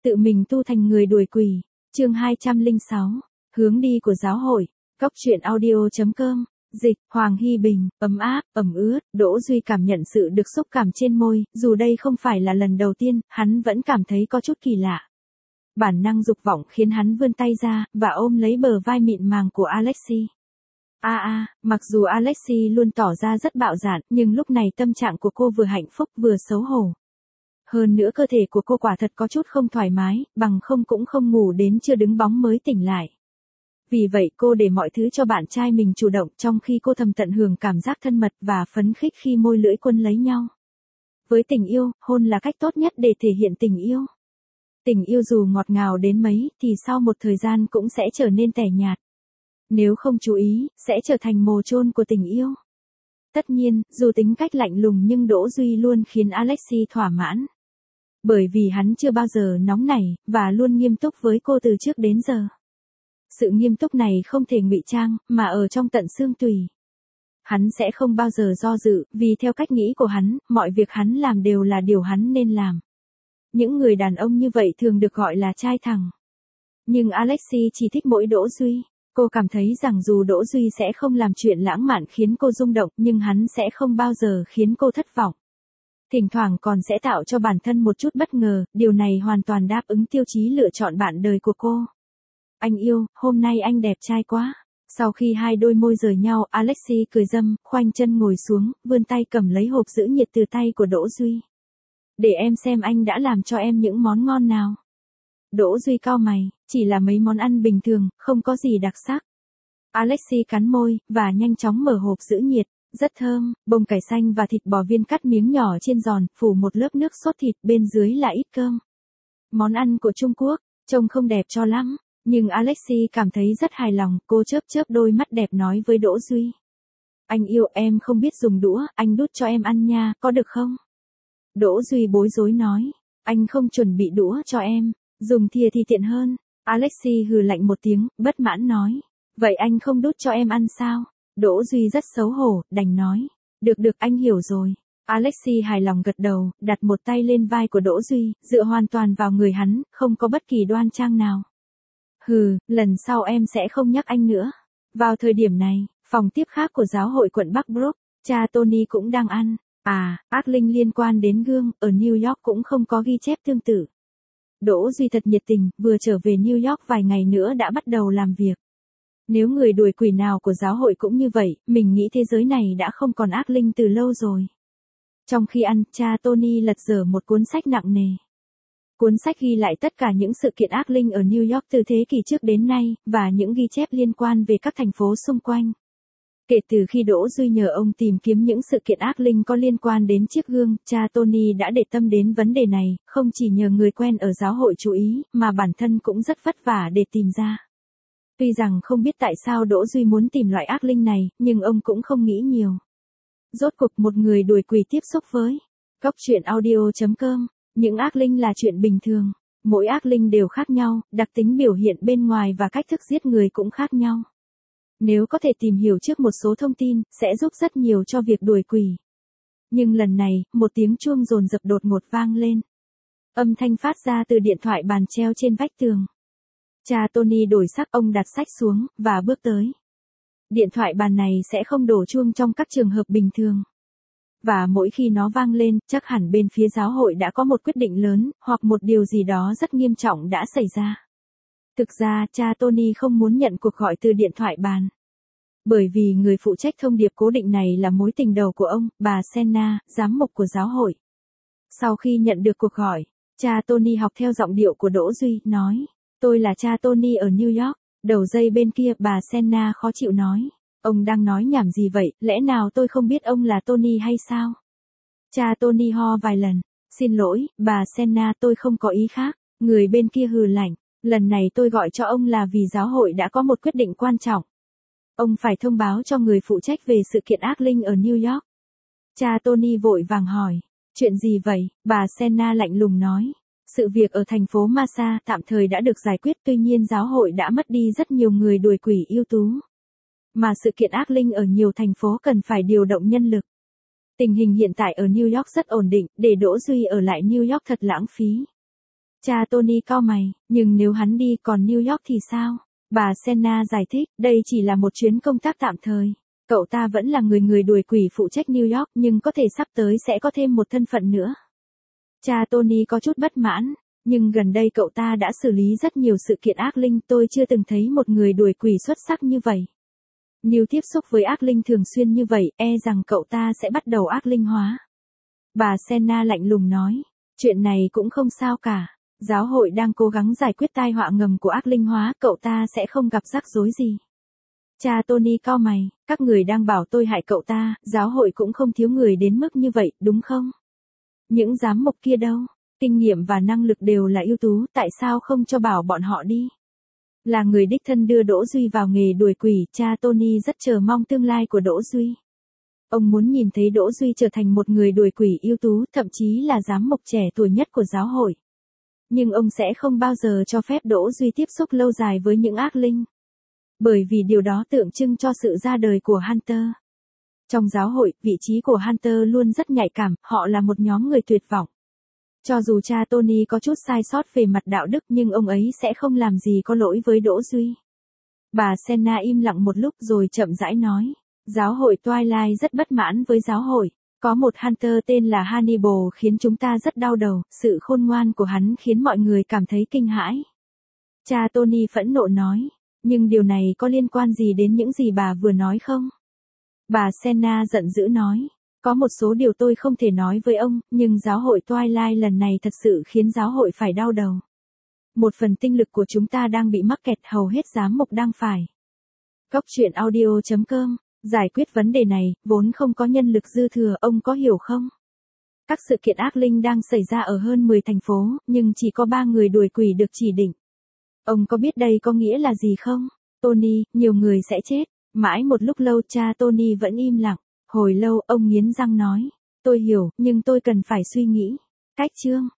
Tự mình tu thành người đuổi quỷ. Chương 206. Hướng đi của giáo hội. Cóc truyện audio.com. Dịch, Hoàng Hy Bình, ấm áp, ẩm ướt, Đỗ Duy cảm nhận sự được xúc cảm trên môi, dù đây không phải là lần đầu tiên, hắn vẫn cảm thấy có chút kỳ lạ. Bản năng dục vọng khiến hắn vươn tay ra, và ôm lấy bờ vai mịn màng của Alexi. Mặc dù Alexi luôn tỏ ra rất bạo dạn, nhưng lúc này tâm trạng của cô vừa hạnh phúc vừa xấu hổ. Hơn nữa cơ thể của cô quả thật có chút không thoải mái, bằng không cũng không ngủ đến chưa đứng bóng mới tỉnh lại. Vì vậy cô để mọi thứ cho bạn trai mình chủ động, trong khi cô thầm tận hưởng cảm giác thân mật và phấn khích khi môi lưỡi quân lấy nhau. Với tình yêu, hôn là cách tốt nhất để thể hiện tình yêu. Tình yêu dù ngọt ngào đến mấy, thì sau một thời gian cũng sẽ trở nên tẻ nhạt. Nếu không chú ý, sẽ trở thành mồ chôn của tình yêu. Tất nhiên, dù tính cách lạnh lùng nhưng Đỗ Duy luôn khiến Alexi thỏa mãn. Bởi vì hắn chưa bao giờ nóng nảy, và luôn nghiêm túc với cô từ trước đến giờ. Sự nghiêm túc này không thể ngụy trang, mà ở trong tận xương tủy. Hắn sẽ không bao giờ do dự, vì theo cách nghĩ của hắn, mọi việc hắn làm đều là điều hắn nên làm. Những người đàn ông như vậy thường được gọi là trai thẳng. Nhưng Alexi chỉ thích mỗi Đỗ Duy. Cô cảm thấy rằng dù Đỗ Duy sẽ không làm chuyện lãng mạn khiến cô rung động, nhưng hắn sẽ không bao giờ khiến cô thất vọng. Thỉnh thoảng còn sẽ tạo cho bản thân một chút bất ngờ, điều này hoàn toàn đáp ứng tiêu chí lựa chọn bạn đời của cô. Anh yêu, hôm nay anh đẹp trai quá. Sau khi hai đôi môi rời nhau, Alexi cười râm, khoanh chân ngồi xuống, vươn tay cầm lấy hộp giữ nhiệt từ tay của Đỗ Duy. Để em xem anh đã làm cho em những món ngon nào. Đỗ Duy cau mày, chỉ là mấy món ăn bình thường, không có gì đặc sắc. Alexi cắn môi, và nhanh chóng mở hộp giữ nhiệt. Rất thơm, bông cải xanh và thịt bò viên cắt miếng nhỏ trên giòn, phủ một lớp nước sốt thịt, bên dưới là ít cơm. Món ăn của Trung Quốc, trông không đẹp cho lắm, nhưng Alexi cảm thấy rất hài lòng, cô chớp chớp đôi mắt đẹp nói với Đỗ Duy. Anh yêu, em không biết dùng đũa, anh đút cho em ăn nha, có được không? Đỗ Duy bối rối nói, anh không chuẩn bị đũa cho em, dùng thìa thì tiện hơn. Alexi hừ lạnh một tiếng, bất mãn nói, vậy anh không đút cho em ăn sao? Đỗ Duy rất xấu hổ, đành nói. Được anh hiểu rồi. Alexi hài lòng gật đầu, đặt một tay lên vai của Đỗ Duy, dựa hoàn toàn vào người hắn, không có bất kỳ đoan trang nào. Hừ, lần sau em sẽ không nhắc anh nữa. Vào thời điểm này, phòng tiếp khác của giáo hội quận Bắc Brook, cha Tony cũng đang ăn. Ác linh liên quan đến gương, ở New York cũng không có ghi chép tương tự. Đỗ Duy thật nhiệt tình, vừa trở về New York vài ngày nữa đã bắt đầu làm việc. Nếu người đuổi quỷ nào của giáo hội cũng như vậy, mình nghĩ thế giới này đã không còn ác linh từ lâu rồi. Trong khi ăn, cha Tony lật dở một cuốn sách nặng nề. Cuốn sách ghi lại tất cả những sự kiện ác linh ở New York từ thế kỷ trước đến nay, và những ghi chép liên quan về các thành phố xung quanh. Kể từ khi Đỗ Duy nhờ ông tìm kiếm những sự kiện ác linh có liên quan đến chiếc gương, cha Tony đã để tâm đến vấn đề này, không chỉ nhờ người quen ở giáo hội chú ý, mà bản thân cũng rất vất vả để tìm ra. Tuy rằng không biết tại sao Đỗ Duy muốn tìm loại ác linh này, nhưng ông cũng không nghĩ nhiều. Rốt cuộc một người đuổi quỷ tiếp xúc với Cóc truyện audio.com. Những ác linh là chuyện bình thường. Mỗi ác linh đều khác nhau, đặc tính biểu hiện bên ngoài và cách thức giết người cũng khác nhau. Nếu có thể tìm hiểu trước một số thông tin, sẽ giúp rất nhiều cho việc đuổi quỷ. Nhưng lần này, một tiếng chuông dồn dập đột ngột vang lên. Âm thanh phát ra từ điện thoại bàn treo trên vách tường. Cha Tony đổi sắc, ông đặt sách xuống, và bước tới. Điện thoại bàn này sẽ không đổ chuông trong các trường hợp bình thường. Và mỗi khi nó vang lên, chắc hẳn bên phía giáo hội đã có một quyết định lớn, hoặc một điều gì đó rất nghiêm trọng đã xảy ra. Thực ra, cha Tony không muốn nhận cuộc gọi từ điện thoại bàn. Bởi vì người phụ trách thông điệp cố định này là mối tình đầu của ông, bà Senna, giám mục của giáo hội. Sau khi nhận được cuộc gọi, cha Tony học theo giọng điệu của Đỗ Duy, nói. Tôi là cha Tony ở New York. Đầu dây bên kia, bà Senna khó chịu nói. Ông đang nói nhảm gì vậy, lẽ nào tôi không biết ông là Tony hay sao? Cha Tony ho vài lần. Xin lỗi, bà Senna, tôi không có ý khác. Người bên kia hừ lạnh. Lần này tôi gọi cho ông là vì giáo hội đã có một quyết định quan trọng. Ông phải thông báo cho người phụ trách về sự kiện ác linh ở New York. Cha Tony vội vàng hỏi. Chuyện gì vậy? Bà Senna lạnh lùng nói. Sự việc ở thành phố Massa tạm thời đã được giải quyết, tuy nhiên giáo hội đã mất đi rất nhiều người đuổi quỷ ưu tú. Mà sự kiện ác linh ở nhiều thành phố cần phải điều động nhân lực. Tình hình hiện tại ở New York rất ổn định, để Đỗ Duy ở lại New York thật lãng phí. Cha Tony cau mày, nhưng nếu hắn đi còn New York thì sao? Bà Senna giải thích, đây chỉ là một chuyến công tác tạm thời. Cậu ta vẫn là người đuổi quỷ phụ trách New York nhưng có thể sắp tới sẽ có thêm một thân phận nữa. Cha Tony có chút bất mãn, nhưng gần đây cậu ta đã xử lý rất nhiều sự kiện ác linh, tôi chưa từng thấy một người đuổi quỷ xuất sắc như vậy. Nếu tiếp xúc với ác linh thường xuyên như vậy, e rằng cậu ta sẽ bắt đầu ác linh hóa. Bà Senna lạnh lùng nói, chuyện này cũng không sao cả. Giáo hội đang cố gắng giải quyết tai họa ngầm của ác linh hóa, cậu ta sẽ không gặp rắc rối gì. Cha Tony cau mày, các người đang bảo tôi hại cậu ta, giáo hội cũng không thiếu người đến mức như vậy, đúng không? Những giám mục kia đâu? Kinh nghiệm và năng lực đều là ưu tú, tại sao không cho bảo bọn họ đi? Là người đích thân đưa Đỗ Duy vào nghề đuổi quỷ, cha Tony rất chờ mong tương lai của Đỗ Duy. Ông muốn nhìn thấy Đỗ Duy trở thành một người đuổi quỷ ưu tú, thậm chí là giám mục trẻ tuổi nhất của giáo hội. Nhưng ông sẽ không bao giờ cho phép Đỗ Duy tiếp xúc lâu dài với những ác linh. Bởi vì điều đó tượng trưng cho sự ra đời của Hunter. Trong giáo hội, vị trí của Hunter luôn rất nhạy cảm, họ là một nhóm người tuyệt vọng. Cho dù cha Tony có chút sai sót về mặt đạo đức nhưng ông ấy sẽ không làm gì có lỗi với Đỗ Duy. Bà Senna im lặng một lúc rồi chậm rãi nói. Giáo hội Twilight rất bất mãn với giáo hội. Có một Hunter tên là Hannibal khiến chúng ta rất đau đầu, sự khôn ngoan của hắn khiến mọi người cảm thấy kinh hãi. Cha Tony phẫn nộ nói, nhưng điều này có liên quan gì đến những gì bà vừa nói không? Bà Senna giận dữ nói, có một số điều tôi không thể nói với ông, nhưng giáo hội Twilight lần này thật sự khiến giáo hội phải đau đầu. Một phần tinh lực của chúng ta đang bị mắc kẹt, hầu hết giám mục đang phải. Góc truyện audio.com giải quyết vấn đề này, vốn không có nhân lực dư thừa, ông có hiểu không? Các sự kiện ác linh đang xảy ra ở hơn 10 thành phố, nhưng chỉ có 3 người đuổi quỷ được chỉ định. Ông có biết đây có nghĩa là gì không? Tony, nhiều người sẽ chết. Mãi một lúc lâu cha Tony vẫn im lặng. Hồi lâu ông nghiến răng nói. Tôi hiểu, nhưng tôi cần phải suy nghĩ. Cách chương.